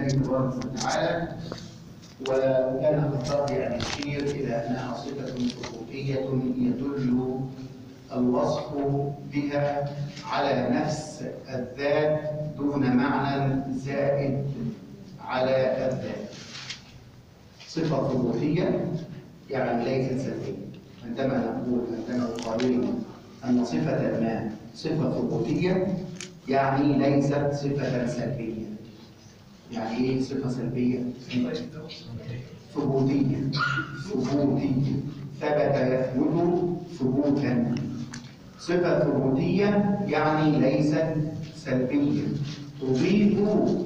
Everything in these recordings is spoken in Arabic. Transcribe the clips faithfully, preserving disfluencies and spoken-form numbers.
الله تبارك وتعالى، وكان قد أن يشير إلى أنها صفة ثبوتية يدل الوصف بها على نفس الذات دون معنى زائد على الذات. صفة ثبوتية يعني ليست سلبية. عندما نقول عندما نقارن أن صفة ما صفة ثبوتية يعني ليست صفة سلبية. يعني إيه صفة سلبية؟ ثبوتية. ثبوتية ثبت يثبت ثبوتا. صفة ثبوتية يعني ليست سلبية، تضيف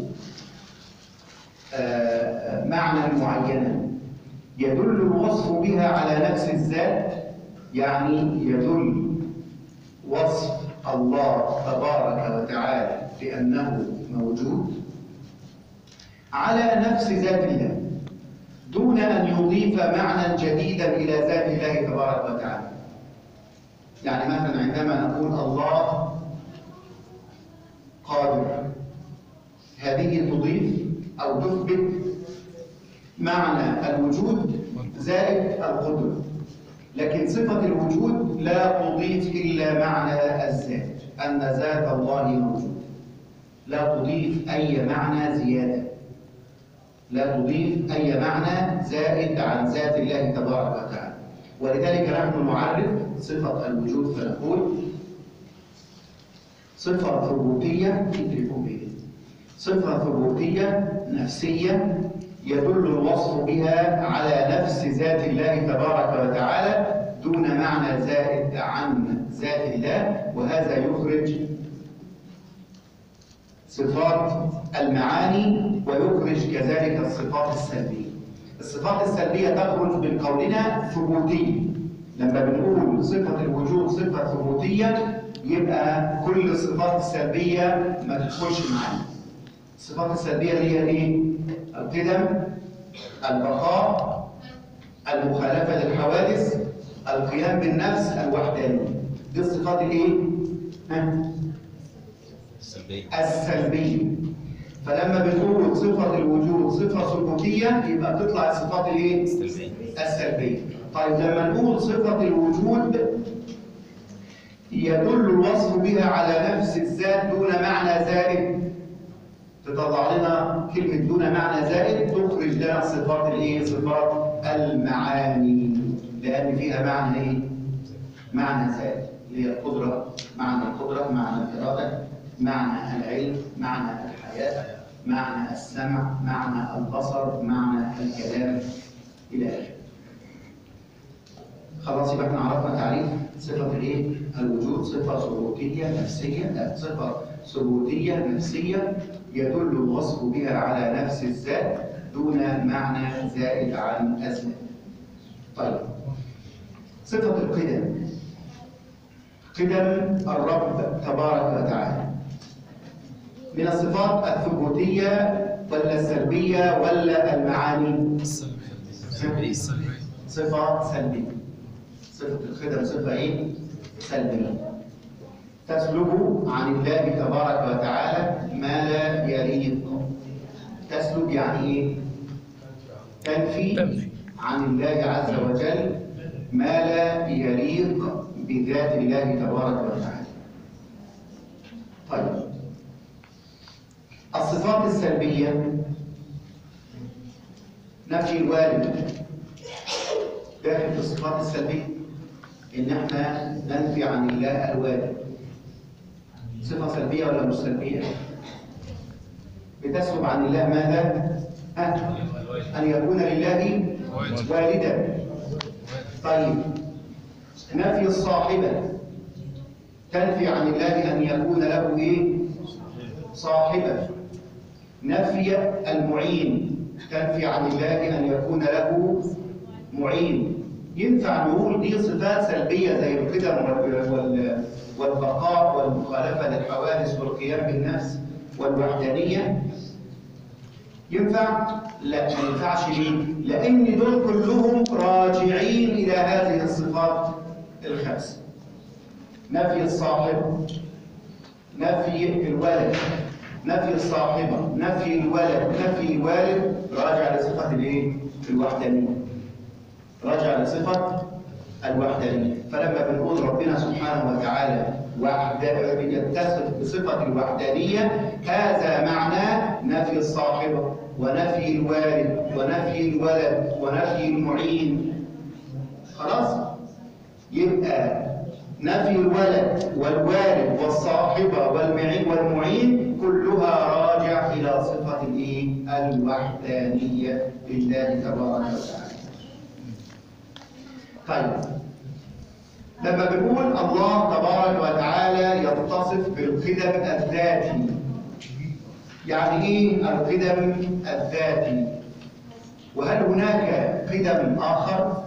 آه معنى معينا يدل الوصف بها على نفس الذات، يعني يدل وصف الله تبارك وتعالى بأنه موجود على نفس ذات الله دون أن يضيف معنى جديدا إلى ذات الله تبارك وتعالى. يعني مثلا عندما نقول الله قادر، هذه تضيف أو تثبت معنى الوجود زائد القدرة، لكن صفة الوجود لا تضيف إلا معنى الذات، أن ذات الله موجود، لا تضيف أي معنى زيادة، لا تضيف أي معنى زائد عن ذات الله تبارك وتعالى. ولذلك نحن نعرف صفة الوجود فنقول صفة ثبوتية صفة ثبوتية نفسية يدل الوصف بها على نفس ذات الله تبارك وتعالى دون معنى زائد عن ذات الله، وهذا يخرج صفات المعاني ويخرج كذلك الصفات السلبية. الصفات السلبية تخرج من قولنا ثبوتية. لما بنقول صفة الوجود صفة ثبوتية يبقى كل الصفات السلبية ما تدخلش معانا. الصفات السلبية هي ايه؟ القدم، البقاء، المخالفة للحوادث، القيام بالنفس، الوحدانية. دي الصفات الايه؟ السلبية. السلبية. فلما بنقول صفة الوجود صفة ثبوتية يبقى بتطلع الصفات الايه؟ السلبية. السلبية. طيب لما نقول صفة الوجود يدل الوصف بها على نفس الذات دون معنى زائد، تطلع لنا كلمة دون معنى زائد تخرج لنا صفات الايه؟ صفات المعاني، لأن فيها معنى ايه؟ معنى زائد، اللي هي القدرة، معنى القدرة، معنى الإرادة، معنى العلم، معنى الحياة، معنى السمع، معنى البصر، معنى الكلام إلى آخره. خلاص يبقى احنا عرفنا تعريف صفة الايه؟ الوجود صفة ثبوتية نفسية، صفة ثبوتية نفسية يدل الوصف بها على نفس الذات دون معنى زائد عن الذات. طيب صفة القدم، قدم الرب تبارك وتعالى من الصفات الثبوتية ولا السلبية ولا المعاني؟ السلبية. صفة سلبية. صفة القدم صفة ايه؟ سلبية. تسلب عن الله تبارك وتعالى ما لا يليق. تسلب يعني ايه؟ تنفي عن الله عز وجل ما لا يليق بذات الله تبارك وتعالى. طيب الصفات السلبية نفي الوالد داخل في الصفات السلبية، إن احنا ننفي عن الله الوالد. صفة سلبية ولا مش سلبية؟ بتسلب عن الله ماذا؟ أن يكون لله والدا. طيب نفي الصاحبة تنفي عن الله أن يكون له إيه؟ صاحبة. نفي المعين تنفي عن الله أن يكون له معين. ينفع نقول دي صفات سلبية زي القدم والبقاء والمخالفة للحوادث والقيام بالنفس والوحدانية؟ ينفع؟ لا ما ينفعش. ليه؟ لأن دول كلهم راجعين إلى هذه الصفات الخمسة. نفي الصاحب، نفي الولد، نفي الصاحبة، نفي الولد، نفي الوالد راجع لصفة الايه؟ الوحدانية. راجع لصفة الوحدانية. فلما بنقول ربنا سبحانه وتعالى وحده يتصف بصفة الوحدانية، هذا معناه نفي الصاحبة ونفي الوالد ونفي الولد ونفي المعين. خلاص؟ يبقى نفي الولد والوالد والصاحبة والمعين كلها راجع إلى صفة الإيه؟ الوحدانية لله تبارك وتعالى. طيب، لما بنقول الله تبارك وتعالى يتصف بالقدم الذاتي، يعني إيه القدم الذاتي؟ وهل هناك قدم آخر؟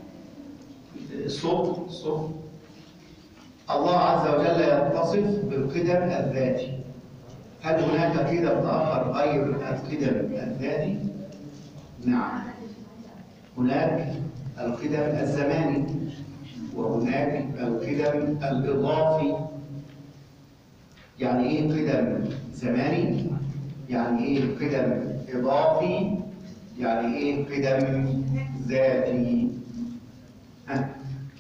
الصوت الصوت الله عز وجل يتصف بالقدم الذاتي. هل هناك قدم آخر غير القدم الذاتي؟ نعم، هناك القدم الزماني، وهناك القدم الإضافي. يعني إيه قدم زماني؟ يعني إيه قدم إضافي؟ يعني إيه قدم ذاتي؟ ها.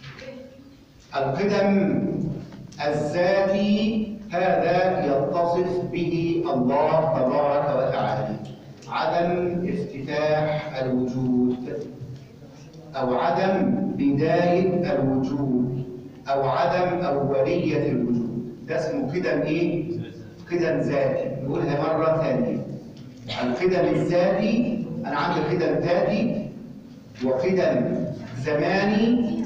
القدم الذاتي هذا يتصف به الله تبارك وتعالى عدم افتتاح الوجود، أو عدم بداية الوجود، أو عدم أولية الوجود. ده اسمه قدم إيه؟ قدم ذاتي. نقولها مرة ثانية. القدم الذاتي، أنا عندي قدم ذاتي وقدم زماني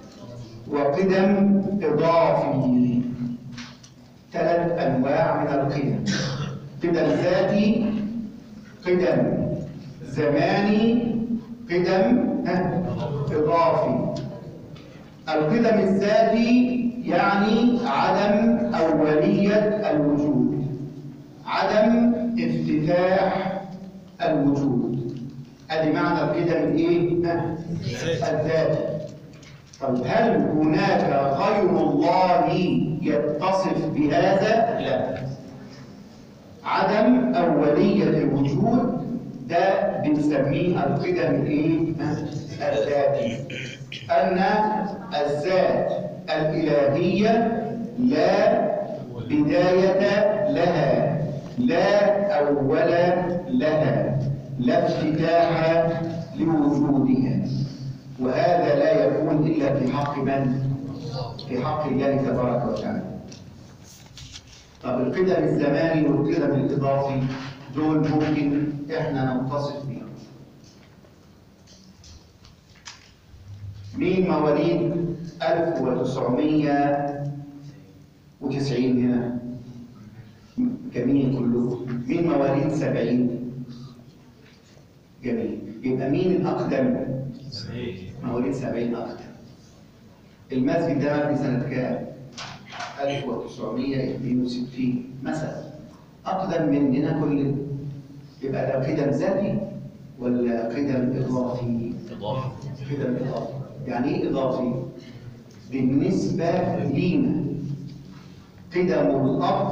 وقدم إضافي. ثلاث أنواع من القدم: قدم ذاتي، قدم زماني، قدم إضافي. القدم الذاتي يعني عدم أولية الوجود، عدم افتتاح الوجود. ادي معنى القدم الايه؟ الذاتي. طيب، هل هناك غير الله يتصف بهذا؟ لا. عدم أولية الوجود ده بنسميه القدم الايه؟ الذاتي. أن الذات الإلهية لا بداية لها، لا أول لها، لا افتتاح لوجودها. وهذا لا يكون إلا في حق من؟ في حق الله تبارك وتعالى. طب القدم الزماني والقدم الإضافي دول ممكن إحنا نتصف بهم. مين مواليد ألف وتسعمية وتسعين هنا؟ جميل كلكم. مين مواليد سبعين؟ جميل. يبقى مين الأقدم؟ مواليد سبعين أقدم. المسجد ده مبني سنة كام؟ ألف وتسعمية واثنين وستين مثلا. أقدم مننا كلنا. يبقى ده قدم ذاتي ولا قدم إضافي؟ إضافي. قدم إضافي. يعني إيه إضافي؟ بالنسبة لينا قدم الأب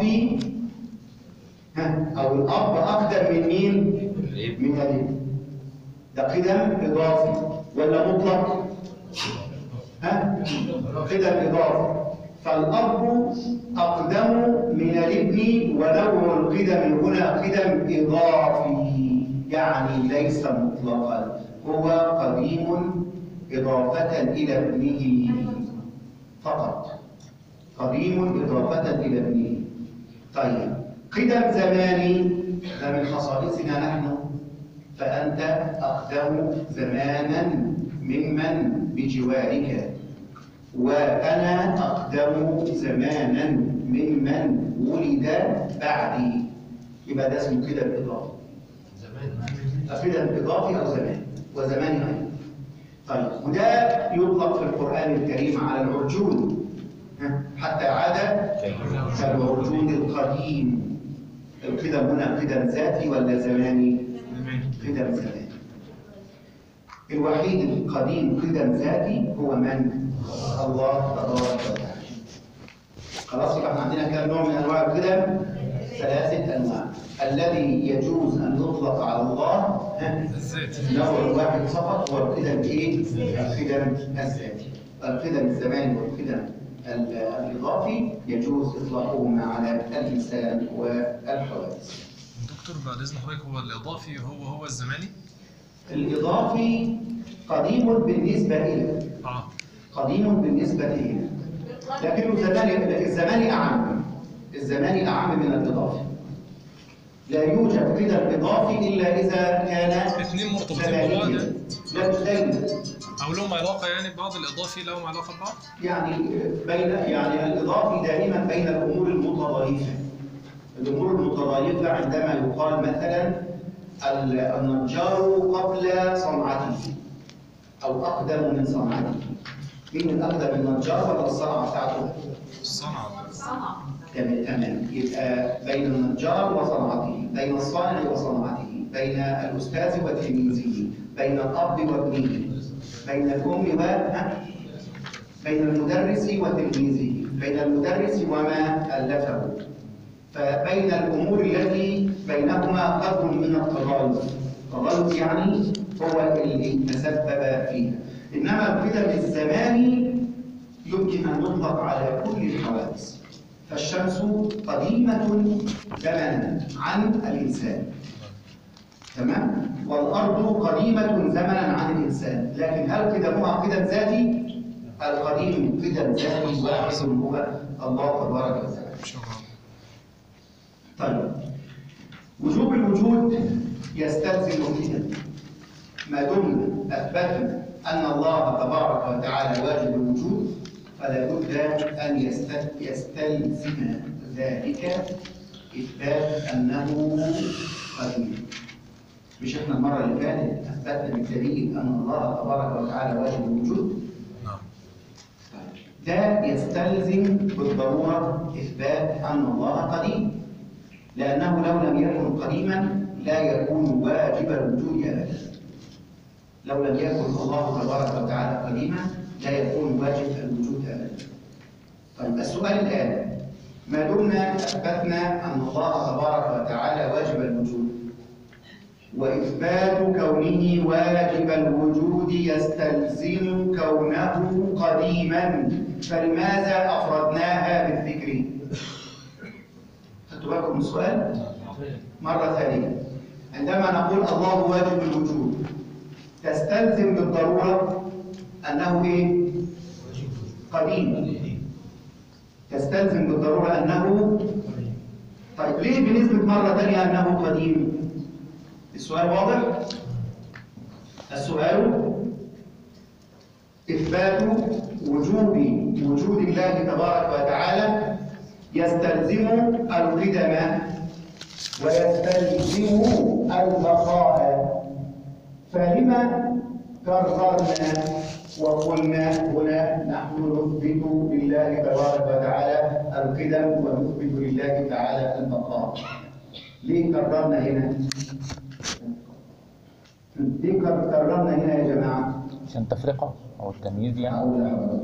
ها أو الأب أقدم من مين؟ من الابن. ده قدم إضافي ولا مطلق؟ ها؟ قدم إضافي. فالأب أقدم من الابن، ونوع القدم هنا قدم إضافي، يعني ليس مطلقا، هو قديم إضافة إلى ابنه فقط. قديم إضافة إلى ابنه. طيب، قدم زماني ده من خصائصنا نحن، فأنت أقدم زمانا ممن بجوارك، وأنا أقدم زمانا ممن ولد بعدي. يبقى ده اسمه قدم إضافي. قدم إضافي أو زمان، وزماني أيضا. طيب، وده يطلق في القرآن الكريم على العرجون، حتى عاد كالعرجون القديم. القدم هنا قدم ذاتي ولا زماني؟ قدم زماني. الوحيد القديم قدم ذاتي هو من؟ الله تبارك وتعالى. خلاص، يبقى احنا عندنا كام نوع من انواع القدم؟ ثلاثة انواع. الذي يجوز ان يطلق على الله الذاتي. نوع واحد فقط هو القدم ايه؟ القدم الذاتي. القدم الزماني والقدم الإضافي يجوز إطلاقهما على الإنسان والحوادث. دكتور بعد إذن حضرتك، هو الإضافي هو هو الزماني؟ الإضافي قديم بالنسبة إلى آه قديم بالنسبة إلى لكنه الزماني الزماني أعم الزماني أعم من الإضافي. لا يوجد قدم إضافي إلا إذا كان اثنين مرتبطين ببعض، لا مش دايما، أو لهم علاقة يعني ببعض. الإضافي لهم علاقة ببعض؟ يعني بين يعني الإضافي دائما بين الأمور المتضايفة. الأمور المتضايفة عندما يقال مثلا النجار قبل صنعته أو أقدم من صنعته. مين الأقدم، النجار ولا الصنعة بتاعته؟ الصنعة. الصنعة. تمام. يبقى بين النجار وصنعته، بين الصانع وصنعته، بين الأستاذ وتلميذه، بين الأب وابنه، بين الأم و بين المدرس وتلميذه، بين المدرس وما ألفه. فبين الأمور التي بينهما قدر من التضايف. التضايف يعني هو اللي تسبب فيها. إنما القدم الزماني يمكن أن يطلق على كل الحوادث. فالشمس قديمة زمنا عن الإنسان، تمام؟ والأرض قديمة زمنا عن الإنسان، لكن هل قدمها قدم ذاتي؟ القديم قدم ذاتي واحد هو الله تبارك وتعالى. طيب، وجوب الوجود يستلزم القدم. ما دمنا أثبتنا أن الله تبارك وتعالى واجب الوجود، فلا بد أن يستلزم ذلك إثبات أنه قديم. مش إحنا المرة اللي فاتت أثبتنا بالدليل أن الله تبارك وتعالى واجب الوجود؟ نعم. ده يستلزم بالضرورة إثبات أن الله قديم، لأنه لو لم يكن قديما لا يكون واجب الوجود أبدا. لو لم يكن الله تبارك وتعالى قديما لا يكون واجب الوجود أبدا. طيب، السؤال الآن، ما دمنا أثبتنا أن الله تبارك وتعالى واجب الوجود، وإثبات كونه واجب الوجود يستلزم كونه قديما، فلماذا أفردناها بالذكر؟ خدتوا بالكم من السؤال؟ مرة ثانية، عندما نقول الله واجب الوجود تستلزم بالضرورة أنه إيه؟ قديم. تستلزم بالضرورة أنه طيب، ليه بنثبت مرة ثانية أنه قديم؟ السؤال واضح؟ السؤال إثبات وجوب وجود الله تبارك وتعالى يستلزم القدم ويستلزم البقاء. فلما كررنا وقلنا هنا نحن نثبت لله تبارك وتعالى القدم ونثبت لله تعالى البقاء؟ ليه كررنا هنا؟ ليه كررنا هنا يا جماعة؟ عشان التفرقة أو التمييز يعني. أقول لحضرتك.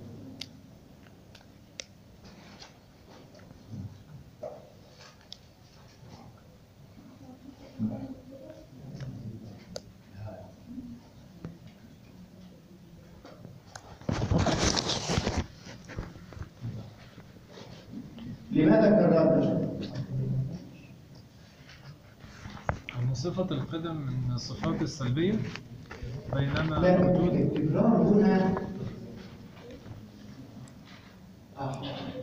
لماذا كررنا؟ أن صفة القدم من الصفات السلبية، بينما لا، وجود التكرار هنا آه.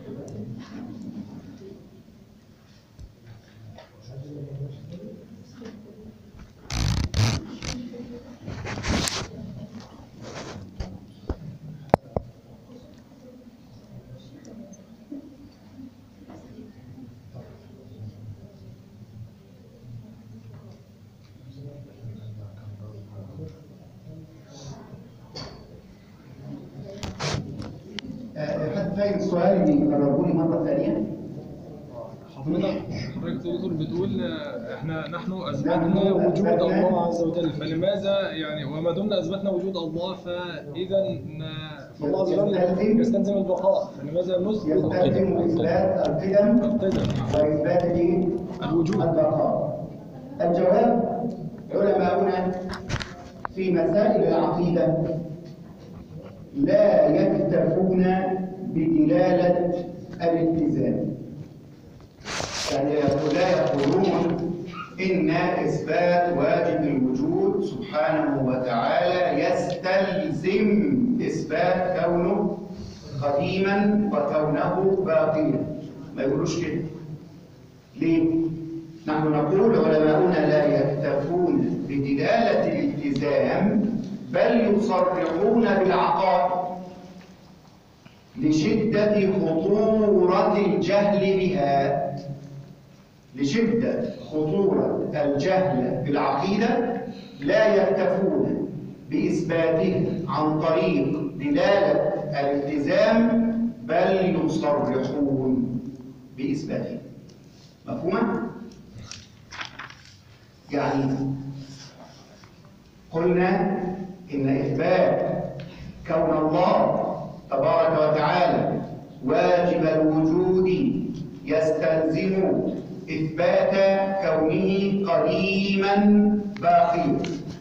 حد فاهم السؤال اللي كرروا لي مرة ثانية؟ حضرتك حضرتك دكتور بتقول احنا نحن اثبتنا وجود الله عز وجل، فلماذا يعني وما دمنا اثبتنا وجود الله فاذا فالله عز وجل يستلزم البقاء، فلماذا نثبت يستلزم إثبات القدم القدم وإثبات الوجود الوجود؟ البقاء. الجواب علماؤنا في مسائل العقيدة لا يكتفون بدلالة الالتزام. يعني لا يقولون إن إثبات واجب الوجود سبحانه وتعالى يستلزم إثبات كونه قديما وكونه باقيا. ما يقولوش كده. ليه؟ نحن نقول علماؤنا لا يكتفون بدلالة الالتزام بل يصرحون بالعقائد لشدة خطورة الجهل بها. لشدة خطورة الجهل بالعقيدة لا يكتفون بإثباتها عن طريق دلالة الالتزام بل يصرحون بإثباتها. مفهومة؟ يعني قلنا إن إثبات كون الله تبارك وتعالى واجب الوجود يستلزم إثبات كونه قديما باقيا.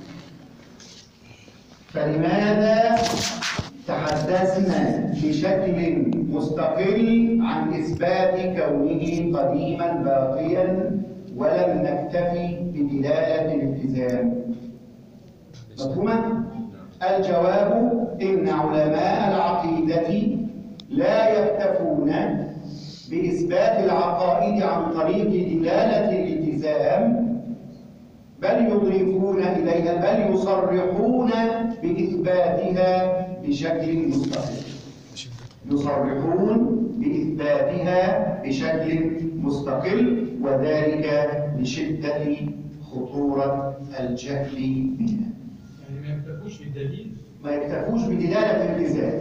فلماذا تحدثنا بشكل مستقل عن إثبات كونه قديما باقيا ولم نكتفي بدلالة الالتزام؟ مفهومة؟ الجواب إن علماء العقيدة لا يكتفون بإثبات العقائد عن طريق دلالة الالتزام بل يضيفون إليها بل يصرحون بإثباتها بشكل مستقل. يصرحون بإثباتها بشكل مستقل وذلك لشدة خطورة الجهل بها. يعني ما يكتفوش بالدليل؟ ما يكتفوش بدلالة الالتزام،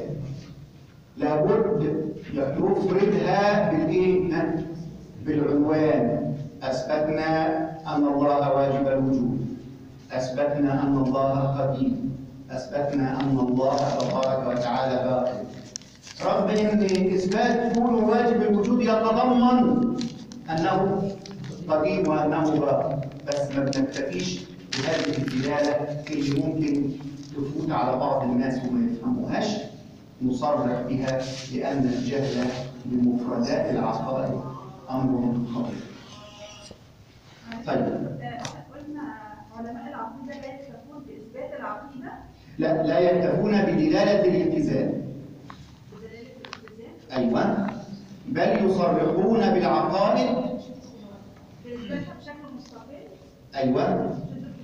لابد يفردها بالايه؟ بالعنوان. اثبتنا ان الله واجب الوجود، اثبتنا ان الله قديم، اثبتنا ان الله تبارك وتعالى باقي. رغم ان اثبات كونه واجب الوجود يتضمن انه قديم وانه باقي، بس ما بنكتفيش بهذه الدلاله اللي ممكن تفوت على بعض الناس وما يفهموهاش، نصرح بها لأن الجهل بمفردات العقائد أمر خطير. طيب. قلنا علماء العقيدة لا يكتفون بإثبات العقيدة؟ لا، لا يكتفون بدلالة الالتزام. بدلالة الالتزام؟ أيوه. بل يصرحون بالعقائد بإثباتها بشكل مستقل؟ أيوه.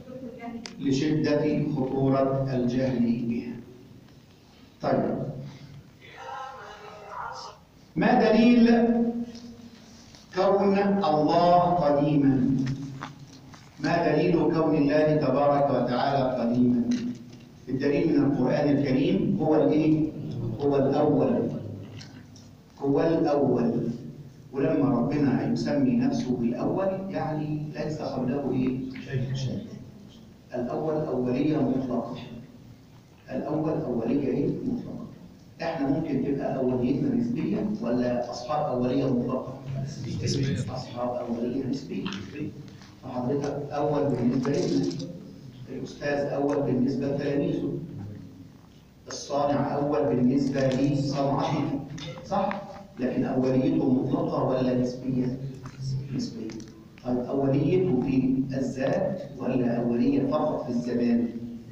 لشدة خطورة الجهل بها. طيب، ما دليل كون الله قديما؟ ما دليل كون الله تبارك وتعالى قديما؟ الدليل من القرآن الكريم هو الايه؟ هو الأول. هو الأول. ولما ربنا يسمي نفسه بالأول يعني ليس قبله ايه؟ شيء. الأول أولية مطلقة. الأول أولية إيه؟ مطلقة. إحنا ممكن تبقى أوليتنا نسبية ولا أصحاب أولية مطلقة؟ نسبية. أصحاب أولية نسبية. فحضرتك أول بالنسبة لنا، الأستاذ أول بالنسبة لتلاميذه، الصانع أول بالنسبة لصنعته، صح؟ لكن أوليته مطلقة ولا نسبية؟ نسبية. طيب أوليته في الذات ولا أولية فقط في الزمان؟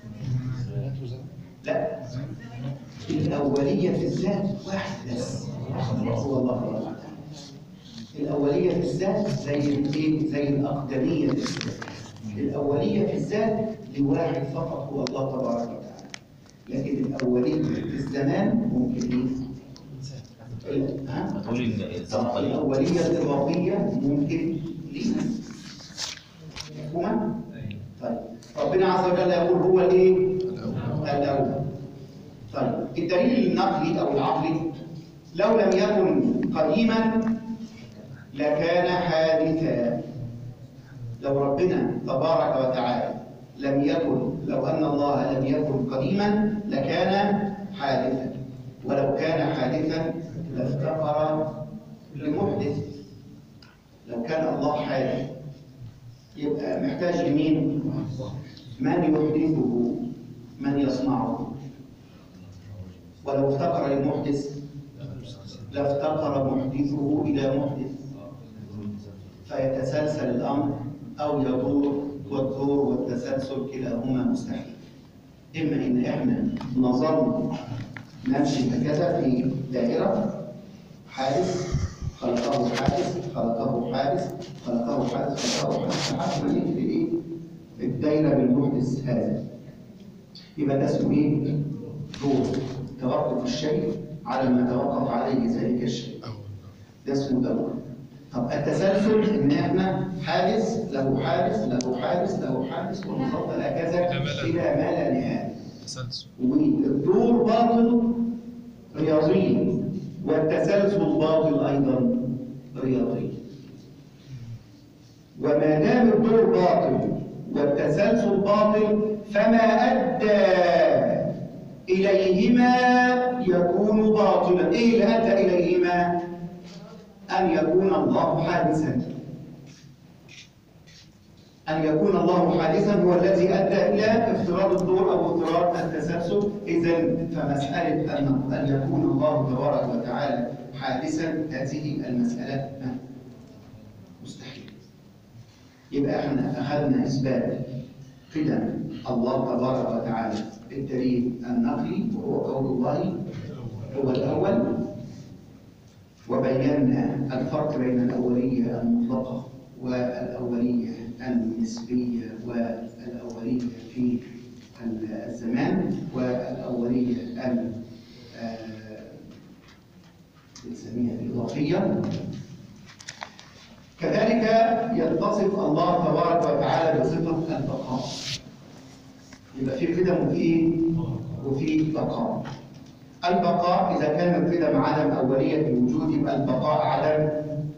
لا، الأولية في الذات واحد بس، هو الله تبارك وتعالى. الأولية في الذات زي الايه؟ زي الأقدمية في الذات. الأولية في الذات لواحد فقط هو الله تبارك وتعالى. لكن الأولية في الزمان ممكن ايه؟ هتقول ان الزمن قليل. الأولية الإضافية ممكن لينا. مفهومة؟ طيب، ربنا عز وجل يقول هو الايه؟ الأول. طيب، الدليل النقلي أو العقلي لو لم يكن قديما لكان حادثا. لو ربنا تبارك وتعالى لم يكن، لو أن الله لم يكن قديما لكان حادثا، ولو كان حادثا لافتقر لمحدث. لو كان الله حادث يبقى محتاج لمين؟ من يحدثه؟ من يصنعه؟ ولو افتقر المحدث لافتقر محدثه إلى محدث فيتسلسل الأمر أو يدور، والدور والتسلسل كلاهما مستحيل. إما إن إحنا نظل نمشي هكذا في دائرة، حادث خلقه حادث خلقه حادث خلقه حادث خلقه حادث لحد ما نقفل إيه؟ الدايرة بالمحدث هذا. يبقى ده اسمه إيه؟ دور، توقف الشيء على ما توقف عليه ذلك الشيء. ده اسمه دور. طب التسلسل ان احنا حادث له حادث له حادث له حادث ونفضل هكذا الى ما لا نهايه. تسلسل. والدور باطل رياضي، والتسلسل باطل ايضا رياضي. وما دام الدور باطل والتسلسل باطل فما ادى اليهما يكون باطلا. ايه اللي ادى اليهما؟ أن يكون الله حادثا. أن يكون الله حادثا هو الذي أدى إلى افتراض الدور أو افتراض التسلسل. إذن فمسألة أن يكون الله تبارك وتعالى حادثا هذه المسألة مستحيل. يبقى احنا أخذنا إثبات قدم الله تبارك وتعالى بالدليل النقلي وهو قول الله هو الأول، وبينا الفرق بين الأولية المطلقة والأولية النسبية والأولية في الزمان والأولية الإضافية. كذلك يتصف الله تبارك وتعالى بصفة البقاء. يبقى في قدم وفي إيه؟ وفي بقاء. البقاء إذا كان القدم عدم أولية الوجود يبقى البقاء عدم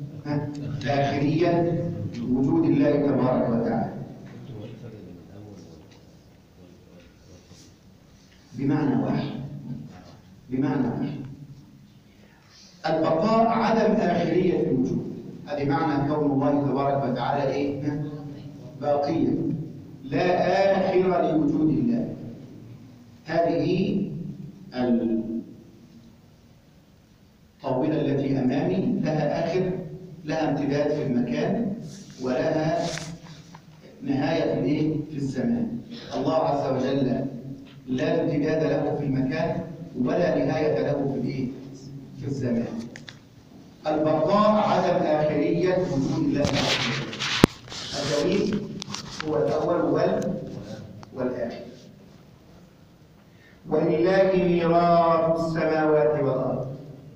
آخرية وجود الله تبارك وتعالى. بمعنى واحد بمعنى واحد البقاء عدم آخرية الوجود. هذه معنى كون الله تبارك وتعالى إيه؟ باقيا لا آخر لوجود الله. هذه الطاولة التي أمامي لها آخر، لها امتداد في المكان ولها نهاية في الإيه؟ في الزمان. الله عز وجل لا امتداد له في المكان ولا نهاية له في الإيه؟ في الزمان. البقاء عدم آخرية وجود الله عز وجل. الدليل هو الأول وال والآخر. ولله ميراث السماوات والأرض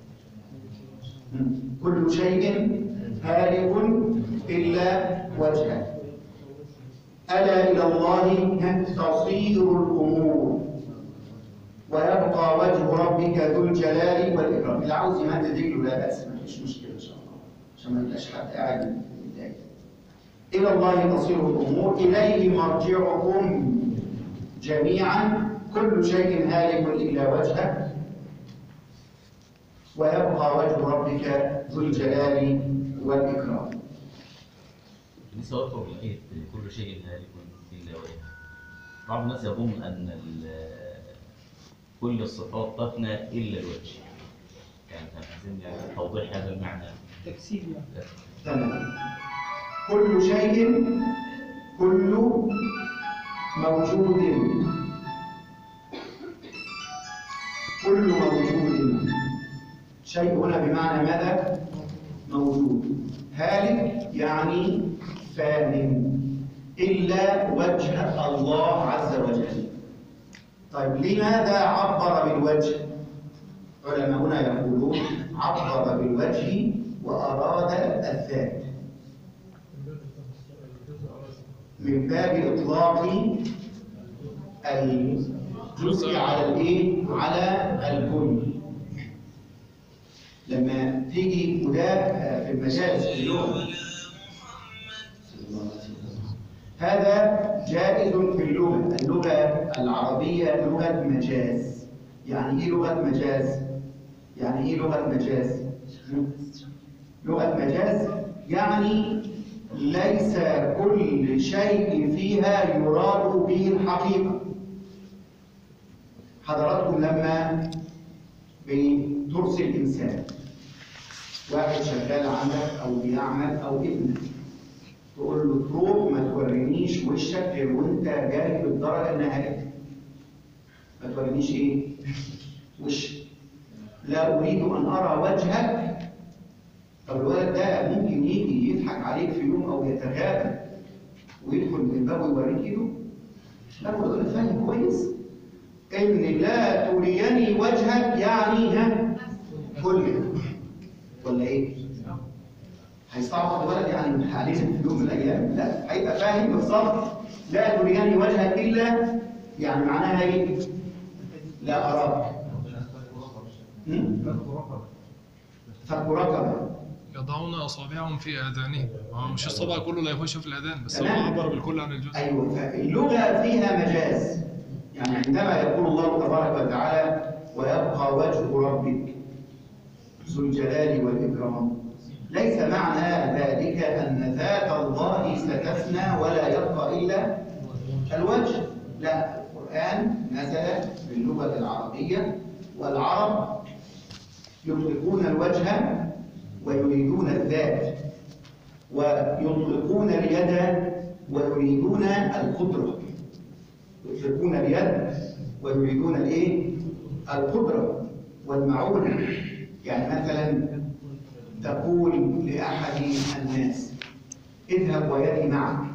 كل شيء هالك إلا وجهه ألا إلى الله تصير الأمور ويبقى وجه ربك ذو الجلال والإكرام. اللي عاوز يمد ذكره لا بأس، ما فيش مشكلة إن شاء الله عشان ما يبقاش حد قاعد متضايق. إلى الله تصير الأمور إليه مرجعكم جميعا كل شيء هالك إلا وجهه ويبقى وجه ربك ذو الجلال والإكرام. لسه أذكر الآية كل شيء هالك إلا وجهه. بعض الناس يظن أن كل الصفات تفنى إلا الوجه. يعني عايزين يعني توضيح هذا المعنى. تفسير يعني. تمام. كل شيء كل موجود كل موجود. شيء هنا بمعنى ماذا؟ موجود. هالك يعني فان إلا وجه الله عز وجل. طيب لماذا عبر بالوجه؟ علماؤنا يقولون عبر بالوجه وأراد الذات من باب إطلاق الجزء على الإيه؟ على الكل. لما تيجي مداب في المجاز في اللغة هذا جائز في اللغة. اللغة العربية لغة مجاز. يعني إيه لغة مجاز؟ يعني إيه لغة مجاز؟ لغة مجاز يعني ليس كل شيء فيها يراد به الحقيقة. حضراتكم لما بترسل إنسان، واحد شغال عندك أو بيعمل أو ابنك، تقول له تروح ما تورينيش وشك غير وأنت جاي بالدرجة النهائية. ما تورينيش إيه؟ وشك. لا أريد أن أرى وجهك. طب الولد ده ممكن يجي يضحك عليك في يوم أو يتغابى ويدخل من الباب ويوريك إيده؟ لا، هو يقول فاهم كويس إن لا تريني وجهك يعني ها كله ولا إيه؟ هيستعبط الولد يعني هنزل في يوم من الأيام؟ لا، هيبقى فاهم بالظبط لا تريني وجهك إلا يعني معناها إيه؟ لا أراك. فك رقبة. يضعون اصابعهم في اذانهم، هو مش الصبع كله لا يخش في الاذان، بس هو تمام. عبر بالكل عن الجزء. أيوه، فاللغة فيها مجاز. يعني عندما يقول الله تبارك وتعالى ويبقى وجه ربك ذو الجلال والإكرام، ليس معنى ذلك أن ذات الله ستفنى ولا يبقى إلا الوجه. لا، القرآن نزل باللغة العربية، والعرب يطلقون الوجه ويريدون الذات، ويطلقون اليد ويريدون القدرة. يطلقون اليد ويريدون الايه؟ القدرة والمعونة. يعني مثلا تقول لأحد الناس اذهب ويدي معك،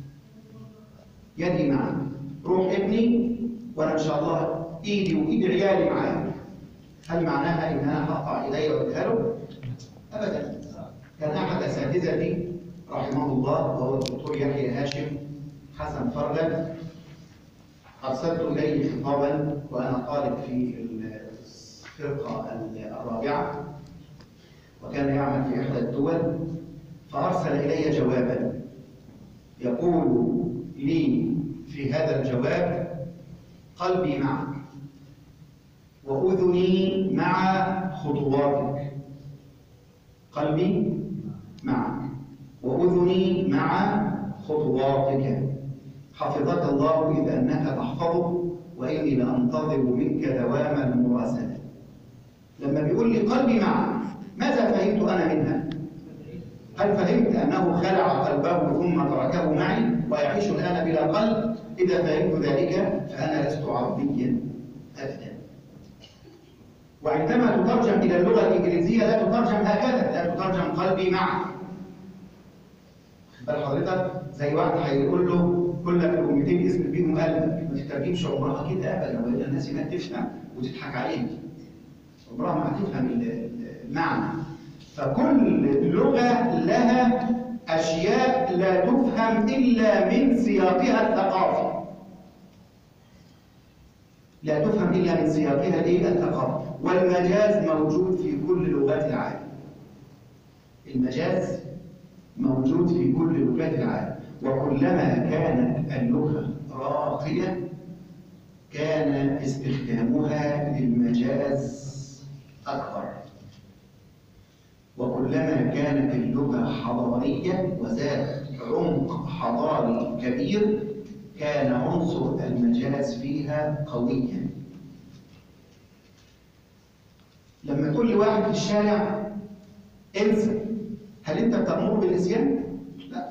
يدي معك، روح ابني وانا ان شاء الله ايدي وايد عيالي معاك. هل معناها ان انا هقطع ايدي واديها له؟ ابدا. كان احد اساتذتي رحمه الله وهو الدكتور يحيى هاشم حسن فرغل، ارسلت اليه خطابا وانا طالب في الفرقه الرابعه، وكان يعمل في احدى الدول، فارسل الي جوابا يقول لي في هذا الجواب قلبي معك وأذني مع خطواتك. قلبي معك وأذني مع خطواتك، حفظك الله إذا أنك تحفظه وإني لأنتظر منك دوام المراسلة. لما بيقول لي قلبي معك، ماذا فهمت أنا منها؟ هل فهمت أنه خلع قلبه ثم تركه معي ويعيش الآن بلا قلب؟ إذا فهمت ذلك فأنا لست عربيا أبدا. وعندما تترجم إلى اللغة الإنجليزية لا تترجم هكذا، لا تترجم قلبي معك. بل حضرتك زي واحد هيقول له كل الكلمتين اسم بيهم قلبك، ما تترجمش عمرها كده أبدا، وإلا الناس ما تفهم وتضحك عليك. عمرها ما هتفهم المعنى. فكل لغة لها أشياء لا تفهم إلا من سياقها الثقافي. لا تفهم إلا من سياقها الإيه؟ الثقافي. والمجاز موجود في كل لغات العالم. المجاز موجود في كل لغات العالم، وكلما كانت اللغة راقية كان استخدامها للمجاز أكبر، وكلما كانت اللغة حضارية وذات عمق حضاري كبير كان عنصر المجاز فيها قويا. لما تقول لي واحد في الشارع انسى، هل انت بتأمر بالنسيان؟ لا،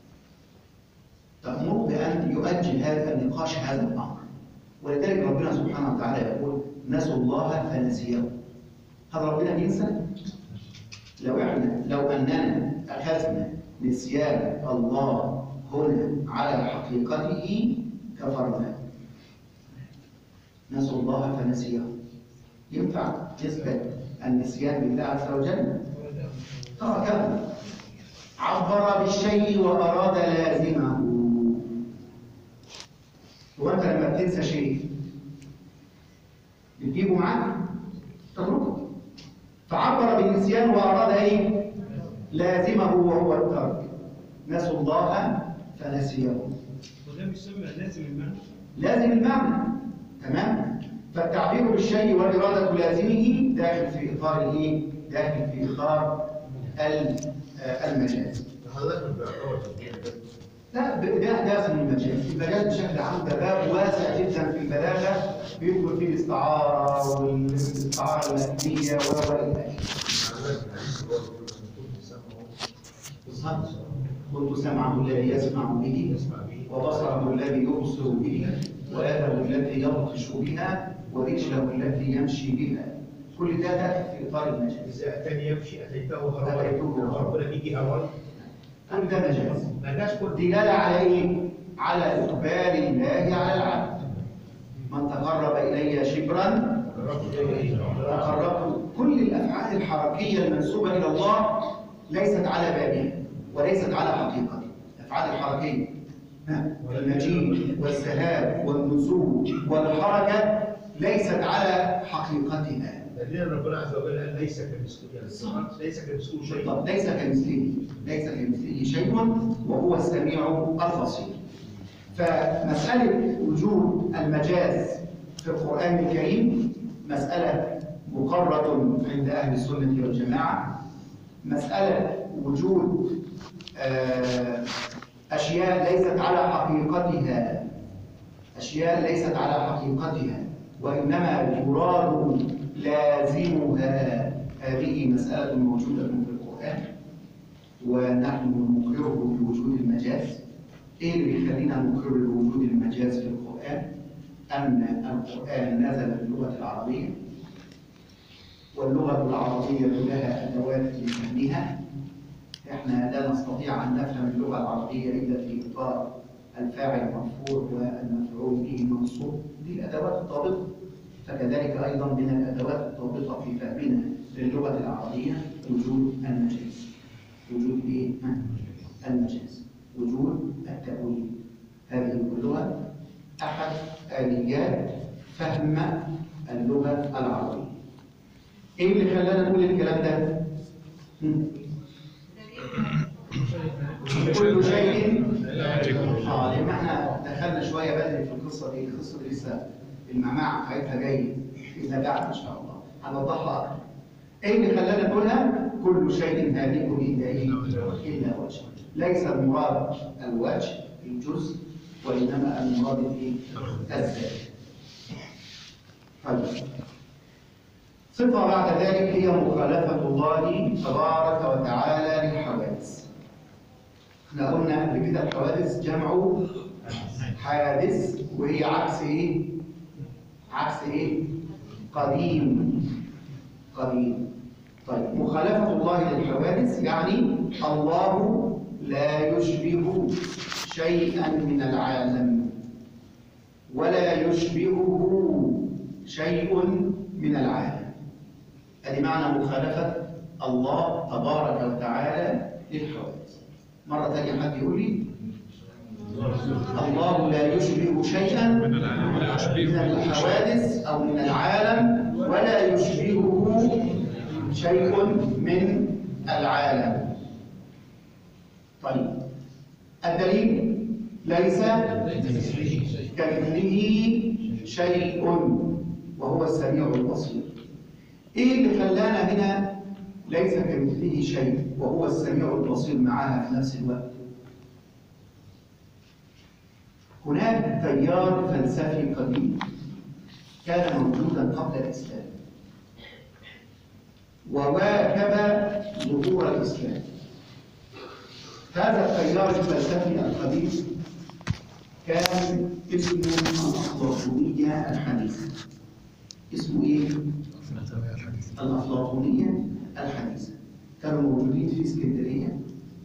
تأمر بأن يؤجل هذا النقاش هذا الأمر. ولذلك ربنا سبحانه وتعالى يقول نسوا الله فنسيهم. هل ربنا بينسى؟ لو احنا لو اننا اخذنا نسيان الله هنا على حقيقته كفرنا. نسوا الله فنسيهم. ينفع نسبة النسيان بالله عز وجل؟ تركه. عبر بالشيء وأراد لازمه. وأنت لما بتنسى شيء بتجيبه معاك؟ تتركه. فعبر بالنسيان وأراد إيه؟ لازمه وهو الترك. نسوا الله فنسيهم. وده بيسمى لازم المعنى؟ لازم المعنى. تمام؟ فالتعبير بالشيء وإرادة لازمه داخل في إطار الإيه؟ داخل في إطار المجاز. حضرتك بتعتبر تطبيق لا ب- ده ده اسمه المجاز. المجاز بشكل عام ده باب واسع جدا في البلاغه، بيدخل فيه الاستعاره والاستعاره اللفظيه و الى بالظبط. كنت سمعه الذي يسمع به وبصره الذي يبصر به ويده التي يبطش بها ورجله التي يمشي بها. كل ده داخل في اطار المجاز. إذا أتاني يمشي أتيته هرولة. أتيته هرولة. ربنا بيجي هرولة. كل ده مجاز. مجاز كل دلالة على ايه؟ على اقبال الله على العبد. من تقرب الي شبرا تقربت. كل الافعال الحركيه المنسوبه الى الله ليست على بابها وليست على حقيقتها. الافعال الحركيه ها، المجيء والذهاب والنزول والحركه ليست على حقيقتها. لأن ربنا عز وجل قال ليس كمثله يعني ليس كمثله شيء. طب ليس كمثله ليس كمثله شيء وهو السميع البصير. فمسألة وجود المجاز في القرآن الكريم مسألة مقررة عند أهل السنة والجماعة. مسألة وجود آه، أشياء ليست على حقيقتها أشياء ليست على حقيقتها وإنما يراد لازمها. هذه مسألة موجودة في القرآن ونحن نقر بوجود المجاز. إيه اللي بيخلينا نقر بوجود المجاز في القرآن؟ أن القرآن نزل باللغة العربية واللغة العربية لها أدوات لفهمها. إحنا لا نستطيع أن نفهم اللغة العربية إلا في إطار الفاعل مرفوع والمفعول به منصوب. دي الأدوات الضابطة. فكذلك أيضا من الأدوات الضابطة في فهمنا للغة العربية وجود المجاز. وجود إيه؟ المجاز. وجود التأويل. هذه كلها أحد آليات فهم اللغة العربية. إيه اللي خلانا نقول الكلام ده؟ كل شيء اه لان احنا دخلنا شويه بدري في القصه دي. القصه دي لسه المعمعه بتاعتها جايه اذا بعد ان شاء الله هنوضحها اكتر. ايه اللي خلانا نقولها؟ كل شيء هالك الا ايه؟ الا وجه. ليس المراد الوجه الجزء وانما المراد الايه؟ الذات. طيب صفه بعد ذلك هي مخالفه الله تبارك وتعالى للحوادث. احنا قلنا قبل كده الحوادث جمع حادث وهي عكس ايه؟ عكس ايه؟ قديم. قديم. طيب مخالفة الله للحوادث يعني الله لا يشبه شيئا من العالم ولا يشبهه شيء من العالم. ادي معنى مخالفة الله تبارك وتعالى للحوادث. مرة ثانية حد يقول لي الله لا يشبه شيئا من الحوادث أو من العالم ولا يشبهه شيء من العالم. طيب الدليل ليس كمثله شيء وهو السميع البصير. ايه اللي خلانا هنا ليس كمثله شيء وهو السميع البصير معها في نفس الوقت؟ هناك تيار فلسفي قديم كان موجودا قبل الإسلام وواكب ظهور الإسلام. هذا التيار الفلسفي القديم كان اسمه الأفلاطونية الحديثة. اسمه إيه؟ الأفلاطونية الحديثة. كانوا موجودين في اسكندرية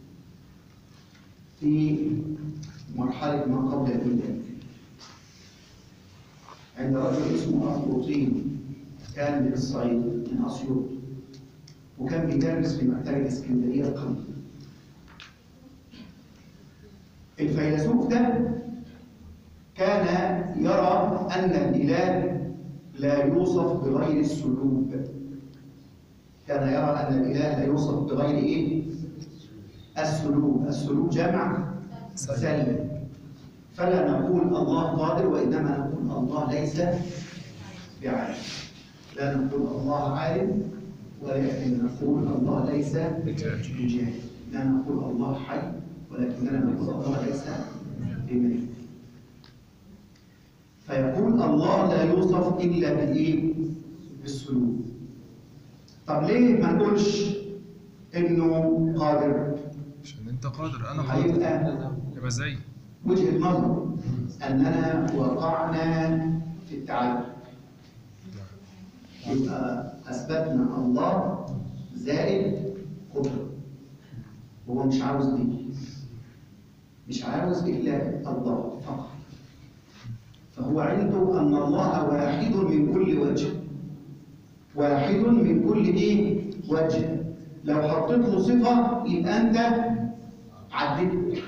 في مرحلة ما قبل الميلاد عند رجل اسمه أفلاطين كان من الصعيد من أسيوط وكان بيدرس في مكتبة اسكندرية القديمة. الفيلسوف ده كان يرى أن الإله لا يوصف بغير السلوب. كان يرى أن الإله لا يوصف بغير إيه؟ السلوب. السلوب جمع سلب. فلا نقول الله قادر وإنما نقول الله ليس بعالم. لا نقول الله عالم ولكن نقول الله ليس بجاهل. لا نقول الله حي ولكننا نقول الله ليس بمثله. فيقول الله لا يوصف إلا بالإيه؟ بالسلوك. طب ليه ما نقولش إنه قادر؟ عشان انت قادر، انا قادر، هيبقى يبقى زي وجهة نظر أننا وقعنا في التعدد. يبقى أثبتنا الله زائد قدرة، هو مش عاوز دي، مش عاوز إلا الله فقط. فهو عنده أن الله واحد من كل وجه، واحد من كل إيه؟ وجه. لو حطيت له صفة يبقى أنت عديت.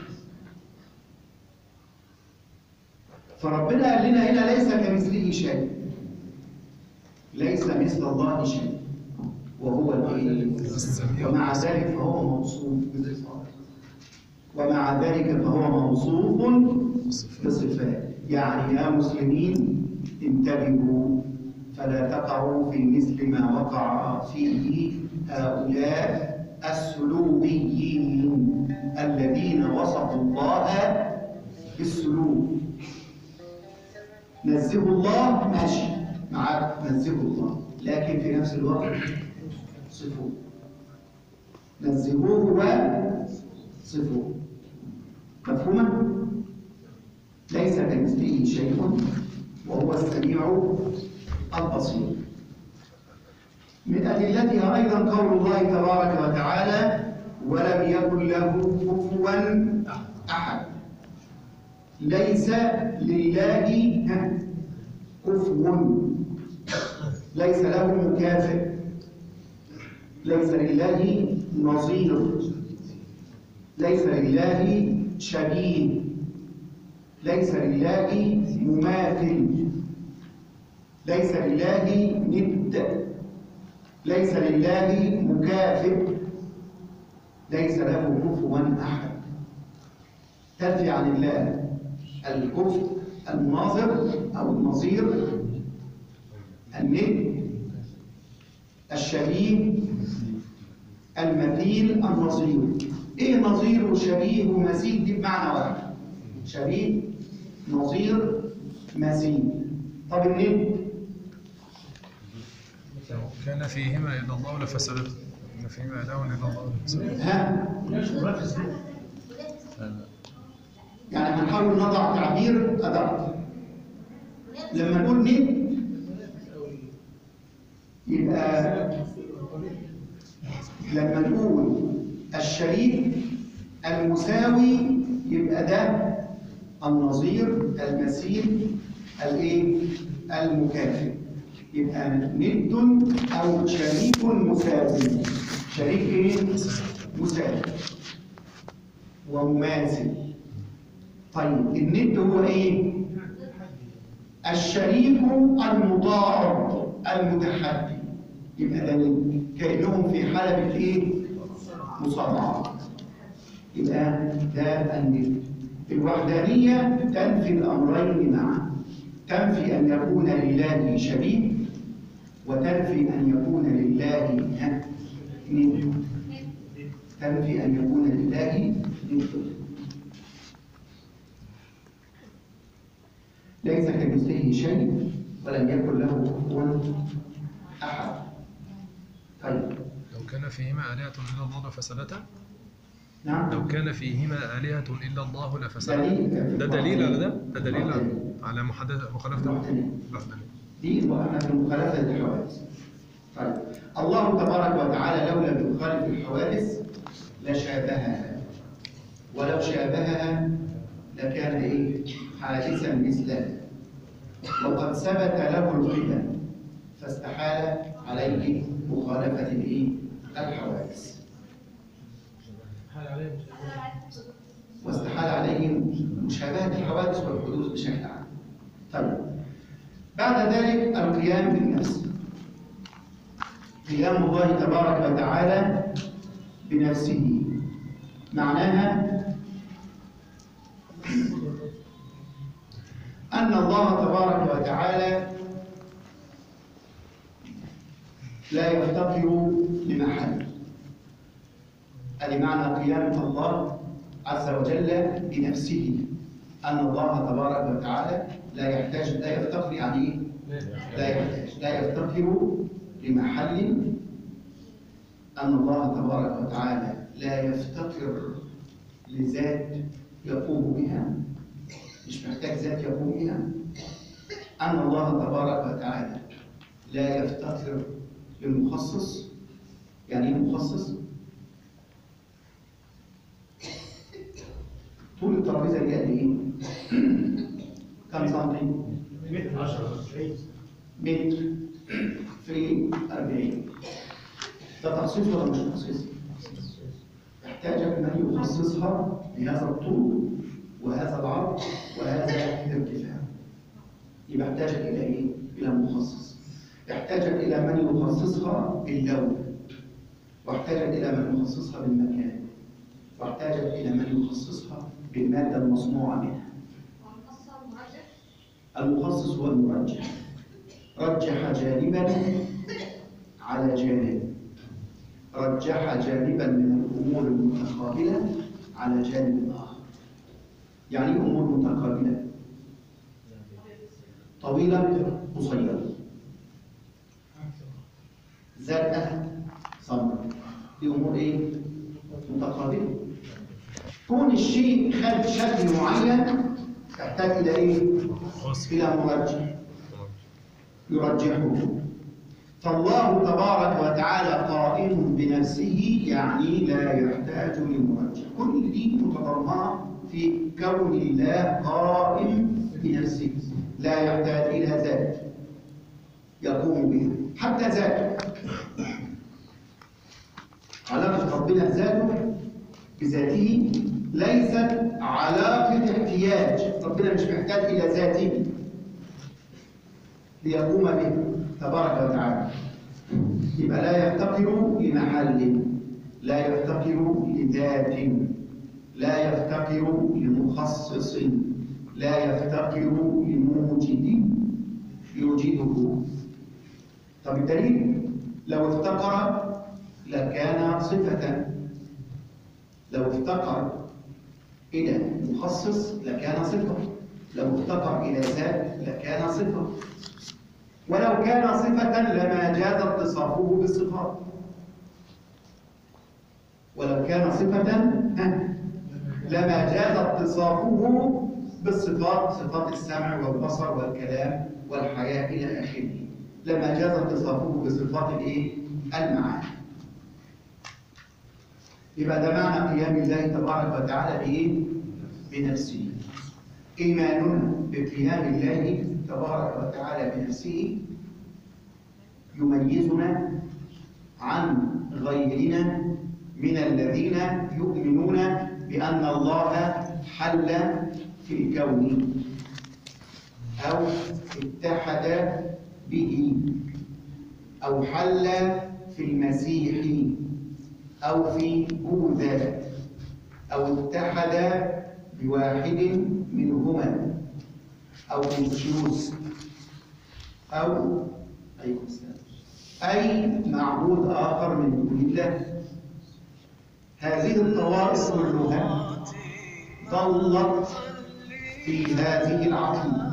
فربنا قال لنا هنا ليس كمثله شيء، ليس مثل الله شيء، وهو الايه؟ ومع ذلك فهو موصوف بصفات، ومع ذلك فهو موصوف بصفات. يعني يا مسلمين انتبهوا فلا تقعوا في مثل ما وقع فيه هؤلاء السلوكيين الذين وصفوا الله بالسلوك. نزهوا الله ماشي معاك، نزهوا الله، لكن في نفس الوقت صفوه، نزهوه وصفوه. مفهومة؟ ليس كمثله شيء وهو السميع البصير. من أدلتها أيضا قول الله تبارك وتعالى ولم يكن له كفوا أحد. ليس لله كفو، ليس له مكافئ، ليس لله نظير، ليس لله شبيه، ليس لله مماثل، ليس لله ند، ليس لله مكافئ، ليس له كفوا أحد. تنفي عن الله الكفء المناظر أو النظير، الند، الشبيه، المثيل، النظير. إيه نظير وشبيه ومثيل؟ دي بمعنى واحد، شبيه، نظير، مثيل. طب الند؟ كان فيهما إلا الله لفسدت، كان فيهما إله إلا الله لفسدت. ها؟ يعني هنحاول نضع تعبير أدق. لما نقول ند يبقى لما نقول الشريك المساوي يبقى ده النظير، المثيل، الايه؟ المكافئ. يبقى ند او شريك مساوي. شريك ايه؟ مساوي ومماثل. طيب الند هو ايه؟ الشريك المضاد المتحدي. يبقى ده ند، كأنهم في حلبة ايه؟ مصارعة. يبقى ده الند. الوحدانية تنفي الأمرين معا، تنفي أن يكون لله شبيه وتنفي أن يكون لله ند. تنفي أن يكون لله ند. ليس كمثله شيء ولم يكن له كفوا أحد. طيب لو كان فيهما آلهة إلا الله لفسدتا. نعم. لو كان فيهما آلهة إلا الله لفسدتا. دليل. ده دليل على ده؟ ده دليل على على محادثة مخالفة معتنين. لا دليل. دي وأنا في مخالفة الحوادث. طيب الله تبارك وتعالى لو لم يخالف الحوادث لشابهها، ولو شابهها لكان إيه؟ حادثا مثلها، وقد ثبت له القدم فاستحال عليه مخالفة الإيه؟ الحوادث، واستحال عليهم مشابهة الحوادث والحدوث بشكل عام. طيب بعد ذلك القيام بالنفس. قيام الله تبارك وتعالى بنفسه معناها أن الله تبارك وتعالى لا يفتقر لمحل. هذه معنى قيامة الله عز وجل بنفسه، أن الله تبارك وتعالى لا يحتاج، لا يفتقر، يعني إيه؟ لا يحتاج، لا يفتقر لمحل، أن الله تبارك وتعالى لا يفتقر لذات يقوم بها، مش محتاج ذات يقوم بها. أن الله تبارك وتعالى لا يفتقر للمخصص. يعني إيه مخصص؟ طول الترابيزة دي قد إيه؟ كم سنتي؟ متر عشرة متر في أربعين. ده تخصيص ولا مش تخصيص؟ يحتاج من يخصصها بهذا الطول وهذا العرض وهذا الارتفاع. يبقى احتاج إلى إيه؟ إلى مخصص. احتاج إلى من يخصصها باللون، واحتاج إلى من يخصصها بالمكان، واحتاج إلى من يخصصها بالمادة المصنوعة منها. المخصص هو المرجح، رجح جانبا على جانب، رجح جانبا من الأمور المتقابلة على جانب آخر. يعني أمور متقابلة، طويلة قصيرة، زرقاء سمراء، دي أمور إيه؟ متقابلة. كون الشيء خد شكل معين يحتاج إلى إيه؟ إلى مرجح يرجحه. فالله تبارك وتعالى قائم بنفسه، يعني لا يحتاج لمرجح. كل دي متضمنة في كون الله قائم بنفسه، لا يحتاج إلى ذات يقوم بها. حتى ذاته، علاقة ربنا ذاته بذاته ليست علاقة احتياج. ربنا مش محتاج إلى ذاته ليقوم به تبارك وتعالى. يبقى لا يفتقر لمحل، لا يفتقر لذات، لا يفتقر لمخصص، لا يفتقر لموجد يوجده. طب الدليل، لو افتقر لكان صفة، لو افتقر إلى مخصص لكان صفة، لو افتقر إلى ذات لكان صفة، ولو كان صفة لما جاز اتصافه بالصفات. ولو كان صفة لما جاز اتصافه بالصفات، صفات السمع والبصر والكلام والحياة إلى آخره، لما جاز اتصافه بصفات الإيه؟ المعاني. يبقى ده معنى قيام الله تبارك وتعالى بإيه؟ بنفسه. إيماننا بقيام الله تبارك وتعالى بنفسه يميزنا عن غيرنا من الذين يؤمنون بأن الله حل في الكون أو اتحد به أو حل في المسيح أو في بوذا أو اتحد بواحد منهما أو بالشموس أو أي معبود آخر من دون الله. هذه الطوائف كلها ضلت في هذه العقيدة.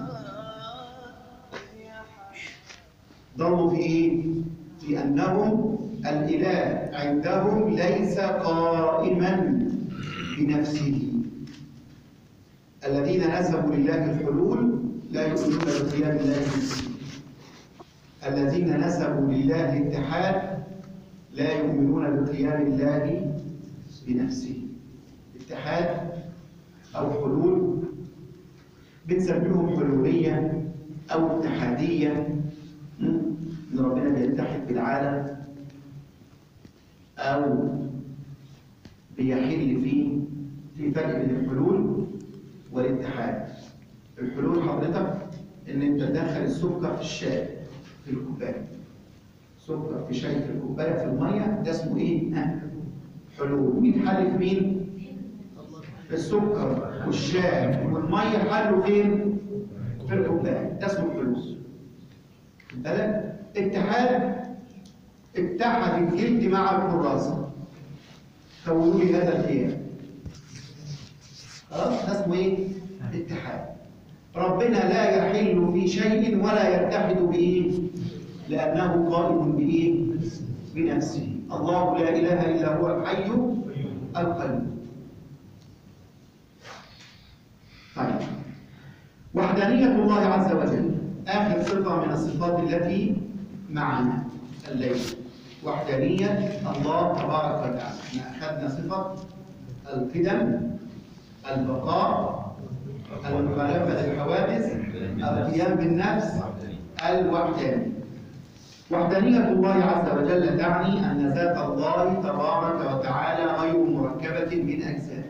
ضلوا في إيه؟ في أنهم الإله عندهم ليس قائما بنفسه. الذين نسبوا لله الحلول لا يؤمنون بقيام الله بنفسه. الذين نسبوا لله الاتحاد لا يؤمنون بقيام الله بنفسه. اتحاد أو حلول بنسميهم حلولية أو اتحادية، إن ربنا بيتحد بالعالم أو بيحل فيه. في فرق بين الحلول والاتحاد. الحلول حضرتك إن أنت تدخل السكر في الشاي في الكوباية، سكر في شاي في الكوباية في المية، ده اسمه إيه؟ ها؟ حلول. مين حل في مين؟ السكر والشاي والمية حلوا فين؟ في الكوباية، ده اسمه حلول. بالك؟ اتحاد، اتحد الجلد مع الكراسة، كونوا لي هذا الكيان. خلاص؟ ده اسمه ايه؟ اتحاد. ربنا لا يحل في شيء ولا يتحد به لأنه قائم بإيه؟ بنفسه. الله لا إله إلا هو الحي القيوم. طيب، وحدانية الله عز وجل آخر صفة من الصفات التي معنا الليل، وحدانية الله تبارك وتعالى. احنا أخذنا صفة القدم، البقاء، المخالفة للحوادث، القيام بالنفس، الوحدانية. وحدانية الله عز وجل تعني أن ذات الله تبارك وتعالى غير مركبة من أجزاء.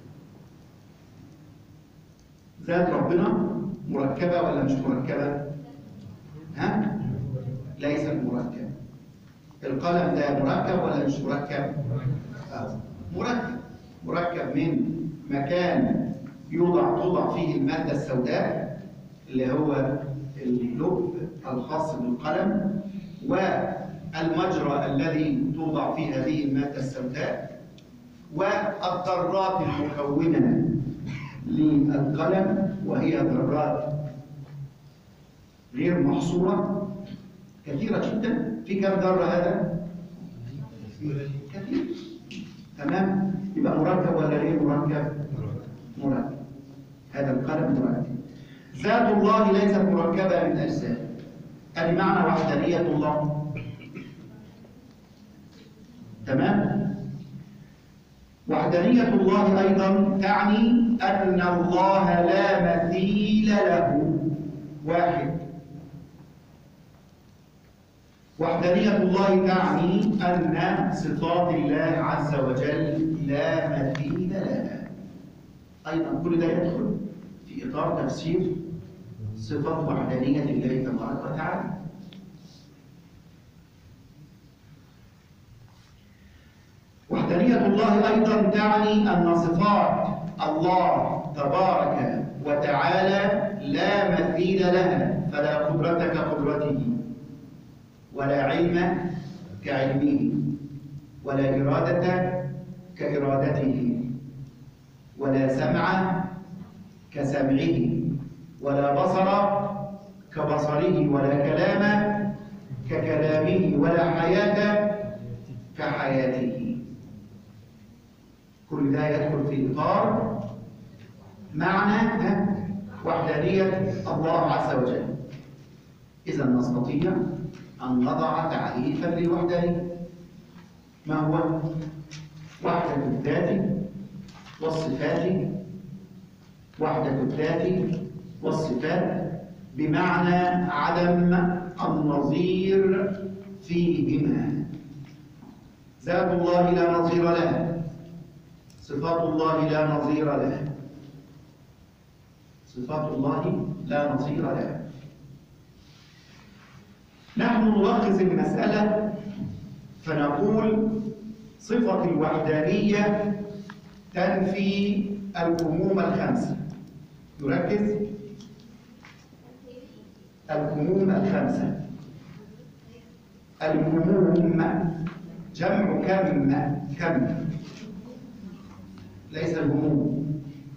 ذات ربنا مركبة ولا مش مركبة؟ ها؟ ليست مركبة. القلم ده مركب ولا مش مركب؟ آه. مركب. مركب من مكان يوضع توضع فيه المادة السوداء اللي هو اللب الخاص بالقلم، والمجرى الذي توضع فيه هذه المادة السوداء، والذرات المكونة للقلم وهي ذرات غير محصورة كثيرة جدا. في كم ذرة هذا؟ كثير. تمام؟ يبقى مركب ولا غير مركب؟ مركب. هذا القلم مركب. ذات الله ليست مركبة من أجزاء. هذه معنى وحدانية الله. تمام؟ وحدانية الله أيضا تعني أن الله لا مثيل له. واحد. وحدانية الله تعني أن صفات الله عز وجل لا مثيل لها. أيضا كل ده يدخل في إطار تفسير صفة وحدانية الله تبارك وتعالى. وحدانية الله أيضا تعني أن صفات الله تبارك وتعالى لا مثيل لها، فلا قدرة كقدرته، ولا علم كعلمه، ولا إرادة كإرادته، ولا سمع كسمعه، ولا بصر كبصره، ولا كلام ككلامه، ولا حياة كحياته. كل ده يدخل في إطار معنى وحدانية الله عز وجل. إذا نستطيع أن نضع تعريفا للوحدانية. ما هو؟ وحدة الذات والصفات. وحدة الذات والصفات بمعنى عدم النظير فيهما. ذات الله لا نظير لها، صفات الله لا نظير لها. صفات الله لا نظير لها. نحن نلخص المسألة فنقول صفة الوحدانية تنفي الهموم الخمسة. نركز. الهموم الخمسة. الهموم جمع كم كم ليس الهموم.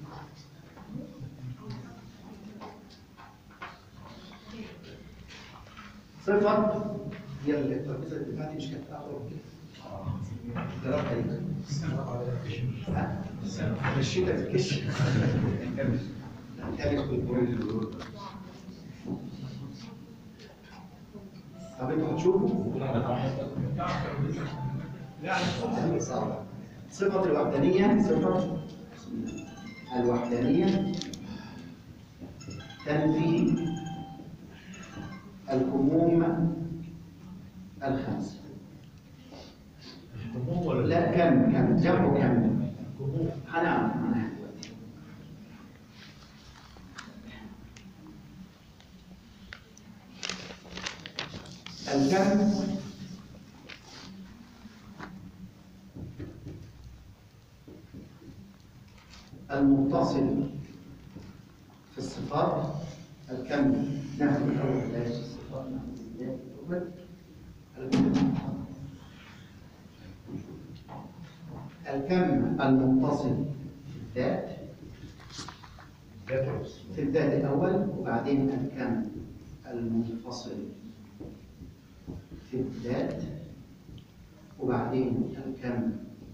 صفة هي الترابيزة اللي بتاعتي مش كانت أقرب كده. ضربها إيه؟ ها؟ مشيتها في الكش. كانت بالبرود. طب انتوا هتشوفوا؟ صفة الوحدانية، صفة الوحدانية تنفي الهموم الخمسة. لا كم كم جمع كم هنعرف عنها دلوقتي. الكم المتصل في الصفات. الكم ناخذ الاول بلاش الصفات، ناخذ الكم المتصل في الذات في الذات الأول، وبعدين الكم المنفصل في الذات، وبعدين الكم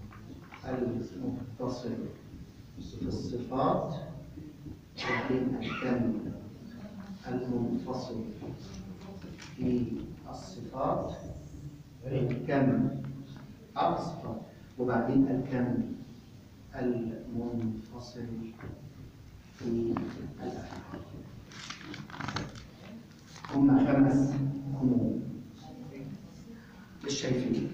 المتصل في الصفات، وبعدين الكم المنفصل في الصفات، الكم الصفات، وبعدين الكم المنفصل في الأفعال. هم خمس هموم. مش شايفين؟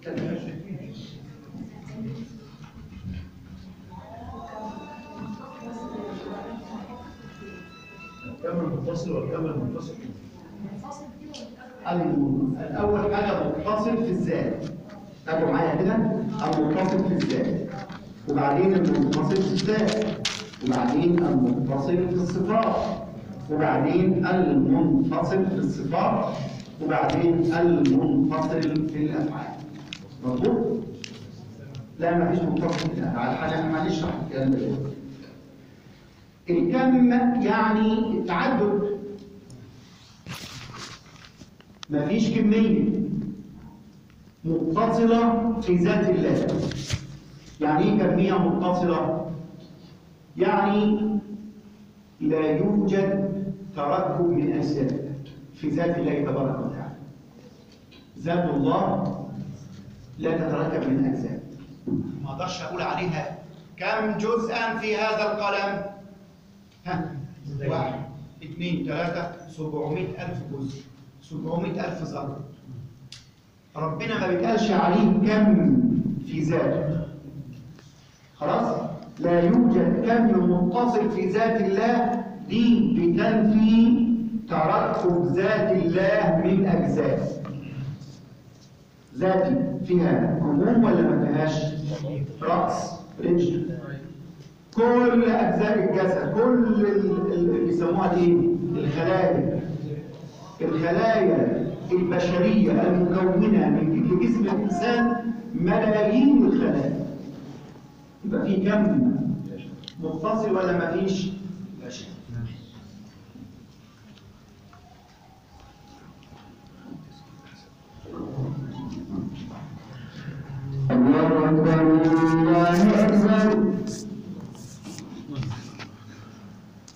الكم المتصل والكم المنفصل. الأول حاجة متصل في الذات. تابعوا معايا كده، المتصل في الذات، وبعدين المنفصل في الذات، وبعدين المتصل في الصفات، وبعدين المنفصل في الصفات، وبعدين المنفصل في الأفعال. مظبوط؟ لا، ما فيش منفصل في الأفعال. حاجة معلش اشرح الكلام ده. الكم يعني التعدد، ما فيش كمية متصلة في ذات الله. يعني ايه كمية متصلة؟ يعني لا يوجد تركب من أجزاء في ذات الله تبارك وتعالى. ذات الله لا تتركب من أجزاء. ما اقدرش أقول عليها كم جزءا في هذا القلم؟ ها؟ واحد، اثنين، ثلاثة، سبعمائة ألف جزء، سبعمائة ألف ذرة. ربنا ما بيتقالش عليه كم في ذاته. خلاص؟ لا يوجد كم متصل في ذات الله، دي بتنفي تركب ذات الله من أجزاء. ذاتي فيها هموم ولا ما فيهاش؟ رأس، رجل، كل أجزاء الجسد، كل اللي بيسموها ايه؟ الخلايا. الخلايا البشرية المكونة من جسم الإنسان ملايين الخلايا. يبقى في كم متصل ولا ما فيش؟